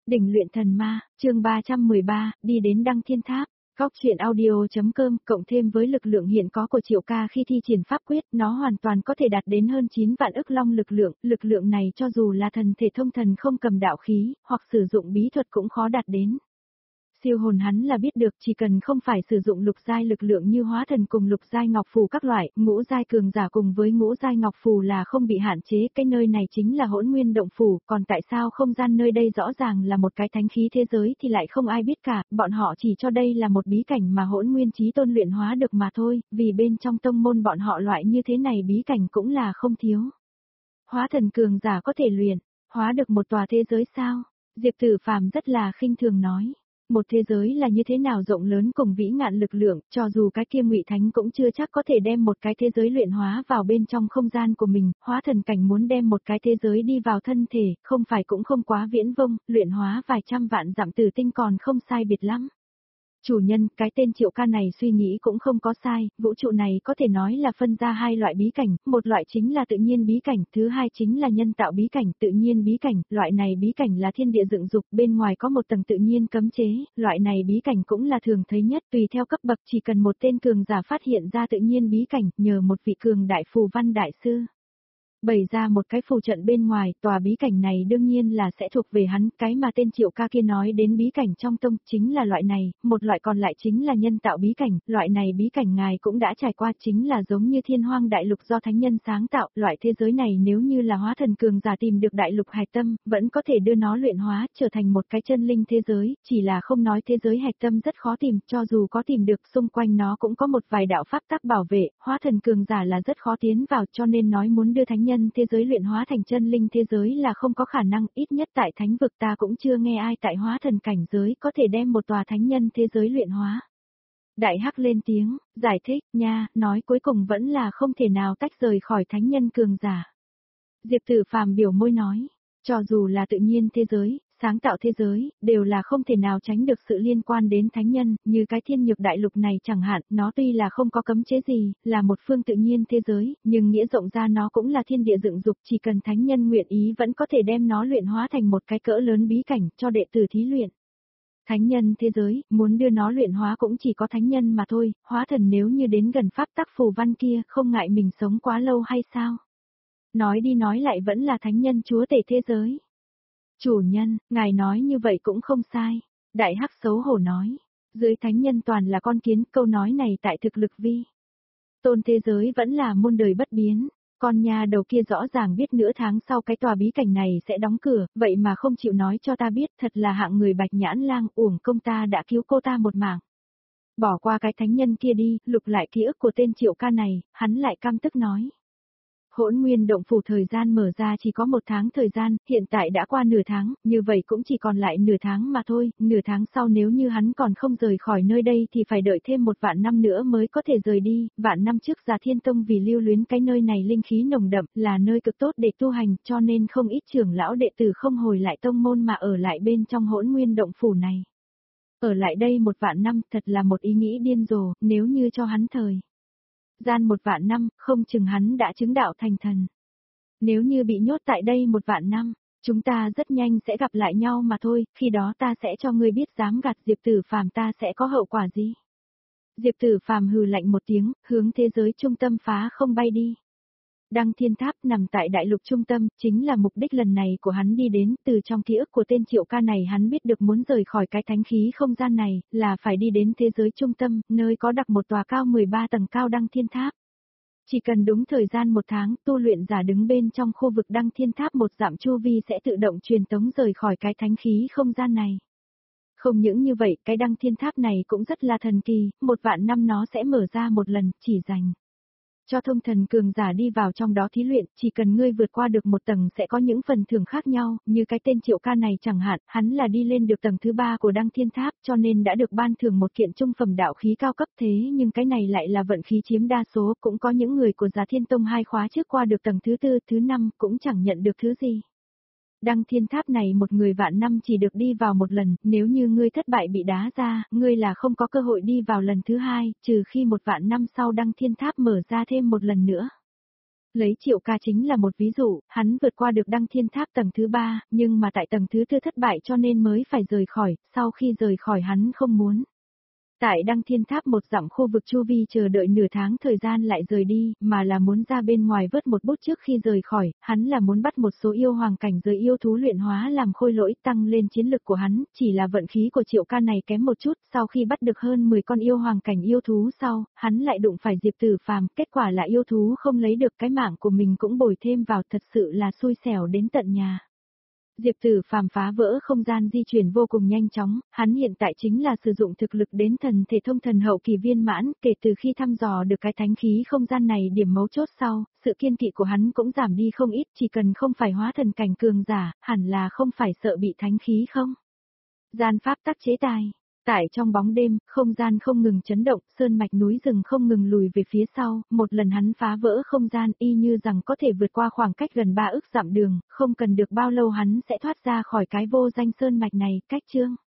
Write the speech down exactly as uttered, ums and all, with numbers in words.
Đỉnh luyện thần ma, chương ba trăm mười ba, đi đến Đăng Thiên Tháp. Góc truyện audio.com cộng thêm với lực lượng hiện có của Triệu Ca khi thi triển pháp quyết, nó hoàn toàn có thể đạt đến hơn chín vạn ức long lực lượng, lực lượng này cho dù là thần thể thông thần không cầm đạo khí, hoặc sử dụng bí thuật cũng khó đạt đến. Siêu hồn hắn là biết được, chỉ cần không phải sử dụng lục giai lực lượng như hóa thần cùng lục giai ngọc phù các loại, ngũ giai cường giả cùng với ngũ giai ngọc phù là không bị hạn chế, cái nơi này chính là Hỗn Nguyên động phủ, còn tại sao không gian nơi đây rõ ràng là một cái thánh khí thế giới thì lại không ai biết cả, bọn họ chỉ cho đây là một bí cảnh mà Hỗn Nguyên Chí Tôn luyện hóa được mà thôi, vì bên trong tông môn bọn họ loại như thế này bí cảnh cũng là không thiếu. Hóa thần cường giả có thể luyện, hóa được một tòa thế giới sao? Diệp Tử Phàm rất là khinh thường nói. Một thế giới là như thế nào rộng lớn cùng vĩ ngạn lực lượng, cho dù cái kia Ngụy Thánh cũng chưa chắc có thể đem một cái thế giới luyện hóa vào bên trong không gian của mình, hóa thần cảnh muốn đem một cái thế giới đi vào thân thể, không phải cũng không quá viễn vông, luyện hóa vài trăm vạn dặm tử tinh còn không sai biệt lắm. Chủ nhân, cái tên Triệu Ca này suy nghĩ cũng không có sai, vũ trụ này có thể nói là phân ra hai loại bí cảnh, một loại chính là tự nhiên bí cảnh, thứ hai chính là nhân tạo bí cảnh, tự nhiên bí cảnh, loại này bí cảnh là thiên địa dựng dục, bên ngoài có một tầng tự nhiên cấm chế, loại này bí cảnh cũng là thường thấy nhất, tùy theo cấp bậc chỉ cần một tên cường giả phát hiện ra tự nhiên bí cảnh, nhờ một vị cường đại phù văn đại sư bày ra một cái phù trận bên ngoài, tòa bí cảnh này đương nhiên là sẽ thuộc về hắn, cái mà tên Triệu Ca kia nói đến bí cảnh trong tông chính là loại này, một loại còn lại chính là nhân tạo bí cảnh, loại này bí cảnh ngài cũng đã trải qua chính là giống như thiên hoang đại lục do thánh nhân sáng tạo, loại thế giới này nếu như là hóa thần cường giả tìm được đại lục hạch tâm, vẫn có thể đưa nó luyện hóa, trở thành một cái chân linh thế giới, chỉ là không nói thế giới hạch tâm rất khó tìm, cho dù có tìm được xung quanh nó cũng có một vài đạo pháp tắc bảo vệ, hóa thần cường giả là rất khó tiến vào cho nên nói muốn đưa thánh nhân thế giới luyện hóa thành chân linh thế giới là không có khả năng, ít nhất tại thánh vực ta cũng chưa nghe ai tại hóa thần cảnh giới có thể đem một tòa thánh nhân thế giới luyện hóa. Đại Hắc lên tiếng, giải thích, nha, nói cuối cùng vẫn là không thể nào tách rời khỏi thánh nhân cường giả. Diệp Tử Phàm biểu môi nói, cho dù là tự nhiên thế giới, sáng tạo thế giới, đều là không thể nào tránh được sự liên quan đến thánh nhân, như cái thiên nhược đại lục này chẳng hạn, nó tuy là không có cấm chế gì, là một phương tự nhiên thế giới, nhưng nghĩa rộng ra nó cũng là thiên địa dựng dục, chỉ cần thánh nhân nguyện ý vẫn có thể đem nó luyện hóa thành một cái cỡ lớn bí cảnh cho đệ tử thí luyện. Thánh nhân thế giới, muốn đưa nó luyện hóa cũng chỉ có thánh nhân mà thôi, hóa thần nếu như đến gần pháp tắc phù văn kia, không ngại mình sống quá lâu hay sao? Nói đi nói lại vẫn là thánh nhân chúa tể thế giới. Chủ nhân, ngài nói như vậy cũng không sai. Đại Hắc xấu hổ nói. Dưới thánh nhân toàn là con kiến, câu nói này tại thực lực vi tôn thế giới vẫn là muôn đời bất biến. Con nhà đầu kia rõ ràng biết nửa tháng sau cái tòa bí cảnh này sẽ đóng cửa, vậy mà không chịu nói cho ta biết, thật là hạng người Bạch Nhãn Lang, uổng công ta đã cứu cô ta một mạng. Bỏ qua cái thánh nhân kia đi, lục lại ký ức của tên Triệu Ca này, hắn lại căm tức nói. Hỗn Nguyên động phủ thời gian mở ra chỉ có một tháng thời gian, hiện tại đã qua nửa tháng, như vậy cũng chỉ còn lại nửa tháng mà thôi, nửa tháng sau nếu như hắn còn không rời khỏi nơi đây thì phải đợi thêm một vạn năm nữa mới có thể rời đi, vạn năm trước Già Thiên Tông vì lưu luyến cái nơi này linh khí nồng đậm, là nơi cực tốt để tu hành, cho nên không ít trưởng lão đệ tử không hồi lại tông môn mà ở lại bên trong Hỗn Nguyên động phủ này. Ở lại đây một vạn năm thật là một ý nghĩ điên rồ, nếu như cho hắn thời gian một vạn năm, không chừng hắn đã chứng đạo thành thần. Nếu như bị nhốt tại đây một vạn năm, chúng ta rất nhanh sẽ gặp lại nhau mà thôi, khi đó ta sẽ cho ngươi biết dám gạt Diệp Tử Phàm ta sẽ có hậu quả gì. Diệp Tử Phàm hừ lạnh một tiếng, hướng thế giới trung tâm phá không bay đi. Đăng Thiên Tháp nằm tại đại lục trung tâm, chính là mục đích lần này của hắn đi đến, từ trong ký ức của tên Triệu Ca này hắn biết được muốn rời khỏi cái thánh khí không gian này, là phải đi đến thế giới trung tâm, nơi có đặt một tòa cao mười ba tầng cao Đăng Thiên Tháp. Chỉ cần đúng thời gian một tháng, tu luyện giả đứng bên trong khu vực Đăng Thiên Tháp một dặm chu vi sẽ tự động truyền tống rời khỏi cái thánh khí không gian này. Không những như vậy, cái Đăng Thiên Tháp này cũng rất là thần kỳ, một vạn năm nó sẽ mở ra một lần, chỉ dành cho thông thần cường giả đi vào trong đó thí luyện, chỉ cần ngươi vượt qua được một tầng sẽ có những phần thưởng khác nhau, như cái tên Triệu Ca này chẳng hạn, hắn là đi lên được tầng thứ ba của Đăng Thiên Tháp cho nên đã được ban thưởng một kiện trung phẩm đạo khí cao cấp thế nhưng cái này lại là vận khí chiếm đa số, cũng có những người của Già Thiên Tông hai khóa trước qua được tầng thứ tư, thứ năm cũng chẳng nhận được thứ gì. Đăng Thiên Tháp này một người vạn năm chỉ được đi vào một lần, nếu như ngươi thất bại bị đá ra, ngươi là không có cơ hội đi vào lần thứ hai, trừ khi một vạn năm sau Đăng Thiên Tháp mở ra thêm một lần nữa. Lấy Triệu Ca chính là một ví dụ, hắn vượt qua được Đăng Thiên Tháp tầng thứ ba, nhưng mà tại tầng thứ tư thất bại cho nên mới phải rời khỏi, sau khi rời khỏi hắn không muốn. Tại Đăng Thiên Tháp một dặm khu vực chu vi chờ đợi nửa tháng thời gian lại rời đi, mà là muốn ra bên ngoài vớt một bút trước khi rời khỏi, hắn là muốn bắt một số yêu hoàng cảnh giới yêu thú luyện hóa làm khôi lỗi tăng lên chiến lực của hắn, chỉ là vận khí của Triệu Ca này kém một chút, sau khi bắt được hơn mười con yêu hoàng cảnh yêu thú sau, hắn lại đụng phải Diệp Tử Phàm, kết quả là yêu thú không lấy được cái mạng của mình cũng bồi thêm vào, thật sự là xui xẻo đến tận nhà. Diệp Tử Phàm phá vỡ không gian di chuyển vô cùng nhanh chóng, hắn hiện tại chính là sử dụng thực lực đến thần thể thông thần hậu kỳ viên mãn, kể từ khi thăm dò được cái thánh khí không gian này điểm mấu chốt sau, sự kiên kỵ của hắn cũng giảm đi không ít, chỉ cần không phải hóa thần cảnh cường giả, hẳn là không phải sợ bị thánh khí không. Gian pháp tắc chế tài. Tại trong bóng đêm, không gian không ngừng chấn động, sơn mạch núi rừng không ngừng lùi về phía sau, một lần hắn phá vỡ không gian y như rằng có thể vượt qua khoảng cách gần ba ức dặm đường, không cần được bao lâu hắn sẽ thoát ra khỏi cái vô danh sơn mạch này, cách chương.